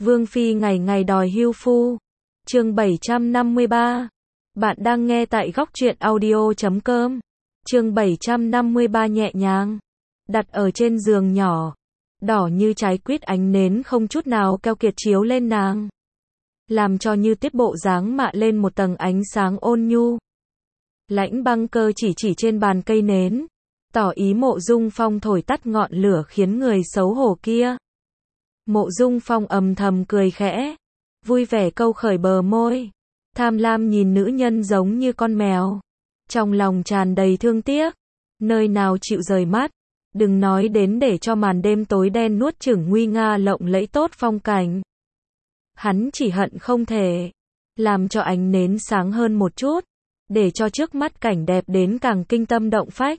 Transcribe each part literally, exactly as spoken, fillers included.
Vương phi ngày ngày đòi hưu phu. Chương bảy trăm năm mươi ba. Bạn đang nghe tại góc truyện audio chấm com. Chương bảy trăm năm mươi ba nhẹ nhàng. Đặt ở trên giường nhỏ, đỏ như trái quýt ánh nến không chút nào keo kiệt chiếu lên nàng, làm cho như tiết bộ dáng mạ lên một tầng ánh sáng ôn nhu. Lãnh Băng Cơ chỉ chỉ trên bàn cây nến, tỏ ý Mộ Dung Phong thổi tắt ngọn lửa khiến người xấu hổ kia. Mộ Dung Phong âm thầm cười khẽ, vui vẻ câu khởi bờ môi, tham lam nhìn nữ nhân giống như con mèo, trong lòng tràn đầy thương tiếc, nơi nào chịu rời mắt, đừng nói đến để cho màn đêm tối đen nuốt chửng nguy nga lộng lẫy tốt phong cảnh. Hắn chỉ hận không thể làm cho ánh nến sáng hơn một chút, để cho trước mắt cảnh đẹp đến càng kinh tâm động phách.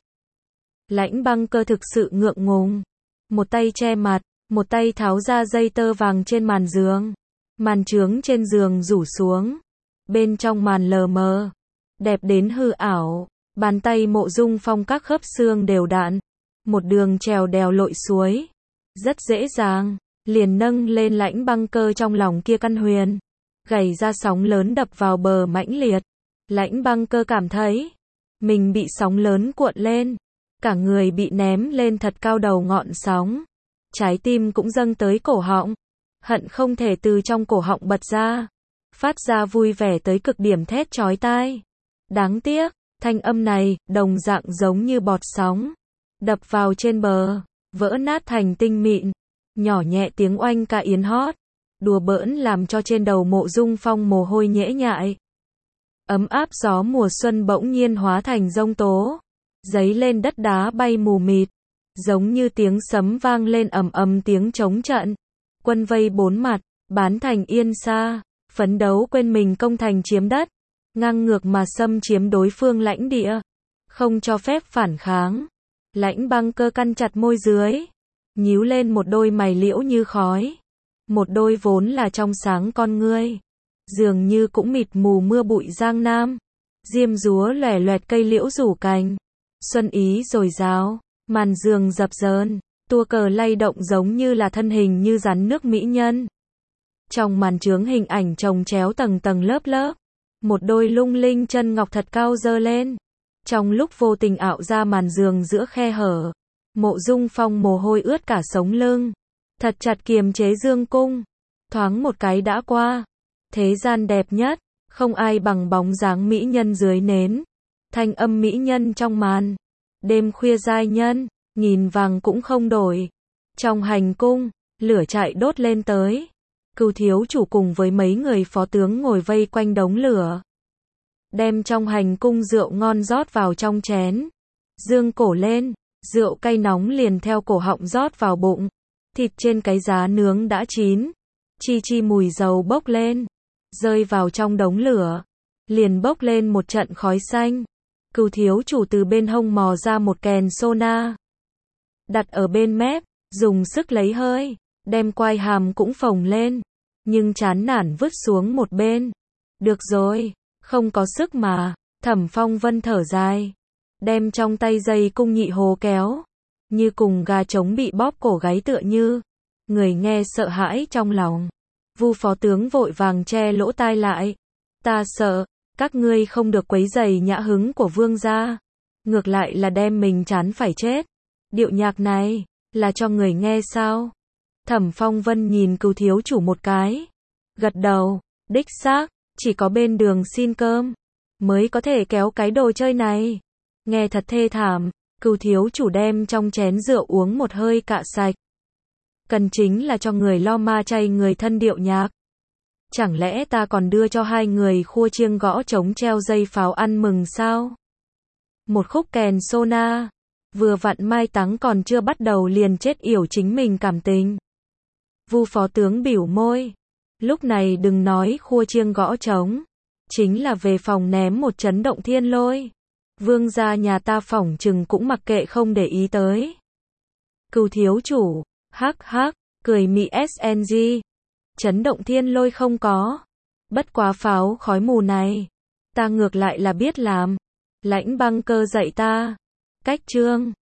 Lãnh Băng Cơ thực sự ngượng ngùng, một tay che mặt, một tay tháo ra dây tơ vàng trên màn giường. Màn trướng trên giường rủ xuống, bên trong màn lờ mờ, đẹp đến hư ảo, bàn tay Mộ Dung Phong các khớp xương đều đặn, một đường trèo đèo lội suối, rất dễ dàng, liền nâng lên Lãnh Băng Cơ trong lòng kia căn huyền, gầy ra sóng lớn đập vào bờ mãnh liệt. Lãnh Băng Cơ cảm thấy mình bị sóng lớn cuộn lên, cả người bị ném lên thật cao đầu ngọn sóng, trái tim cũng dâng tới cổ họng, hận không thể từ trong cổ họng bật ra, phát ra vui vẻ tới cực điểm thét chói tai. Đáng tiếc, thanh âm này đồng dạng giống như bọt sóng, đập vào trên bờ, vỡ nát thành tinh mịn, nhỏ nhẹ tiếng oanh ca yến hót, đùa bỡn làm cho trên đầu Mộ Dung Phong mồ hôi nhễ nhại. Ấm áp gió mùa xuân bỗng nhiên hóa thành giông tố, giấy lên đất đá bay mù mịt, giống như tiếng sấm vang lên ầm ầm tiếng chống trận. Quân vây bốn mặt, bán thành yên xa, phấn đấu quên mình công thành chiếm đất, ngang ngược mà xâm chiếm đối phương lãnh địa, không cho phép phản kháng. Lãnh Băng Cơ căn chặt môi dưới, nhíu lên một đôi mày liễu như khói, một đôi vốn là trong sáng con ngươi, dường như cũng mịt mù mưa bụi giang nam, diêm dúa lòe loẹt cây liễu rủ cành, xuân ý dồi dào, màn giường dập dờn, tua cờ lay động giống như là thân hình như rắn nước mỹ nhân. Trong màn trướng hình ảnh chồng chéo tầng tầng lớp lớp, một đôi lung linh chân ngọc thật cao giơ lên, trong lúc vô tình ảo ra màn giường giữa khe hở. Mộ Dung Phong mồ hôi ướt cả sống lưng, thật chặt kiềm chế dương cung, thoáng một cái đã qua. Thế gian đẹp nhất, không ai bằng bóng dáng mỹ nhân dưới nến, thanh âm mỹ nhân trong màn đêm khuya giai nhân, nghìn vàng cũng không đổi. Trong hành cung, lửa chạy đốt lên tới, Cửu thiếu chủ cùng với mấy người phó tướng ngồi vây quanh đống lửa, đem trong hành cung rượu ngon rót vào trong chén, dương cổ lên, rượu cay nóng liền theo cổ họng rót vào bụng. Thịt trên cái giá nướng đã chín, chi chi mùi dầu bốc lên, rơi vào trong đống lửa, liền bốc lên một trận khói xanh. Cửu thiếu chủ từ bên hông mò ra một kèn sona, đặt ở bên mép, dùng sức lấy hơi, đem quai hàm cũng phồng lên, nhưng chán nản vứt xuống một bên. Được rồi, không có sức mà. Thẩm Phong Vân thở dài, đem trong tay dây cung nhị hồ kéo, như cùng gà trống bị bóp cổ gáy tựa như. Người nghe sợ hãi trong lòng. Vu phó tướng vội vàng che lỗ tai lại. Ta sợ, các ngươi không được quấy rầy nhã hứng của vương gia, ngược lại là đem mình chán phải chết. Điệu nhạc này, là cho người nghe sao? Thẩm Phong Vân nhìn Cửu thiếu chủ một cái, gật đầu, đích xác, chỉ có bên đường xin cơm, mới có thể kéo cái đồ chơi này. Nghe thật thê thảm, Cửu thiếu chủ đem trong chén rượu uống một hơi cạn sạch. Cần chính là cho người lo ma chay người thân điệu nhạc. Chẳng lẽ ta còn đưa cho hai người khua chiêng gõ trống treo dây pháo ăn mừng sao? Một khúc kèn sona, vừa vặn mai táng còn chưa bắt đầu liền chết yểu chính mình cảm tình. Vu phó tướng bỉu môi, lúc này đừng nói khua chiêng gõ trống, chính là về phòng ném một chấn động thiên lôi, vương gia nhà ta phỏng chừng cũng mặc kệ không để ý tới. Cửu thiếu chủ, hắc hắc, cười mị sng, chấn động thiên lôi không có, bất quá pháo khói mù này, ta ngược lại là biết làm. Lãnh Băng Cơ dạy ta cách chương.